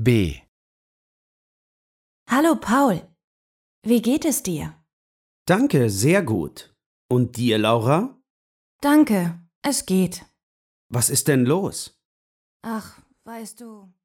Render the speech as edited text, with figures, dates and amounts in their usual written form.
B. Hallo Paul, wie geht es dir? Danke, sehr gut. Und dir, Laura? Danke, es geht. Was ist denn los? Ach, weißt du.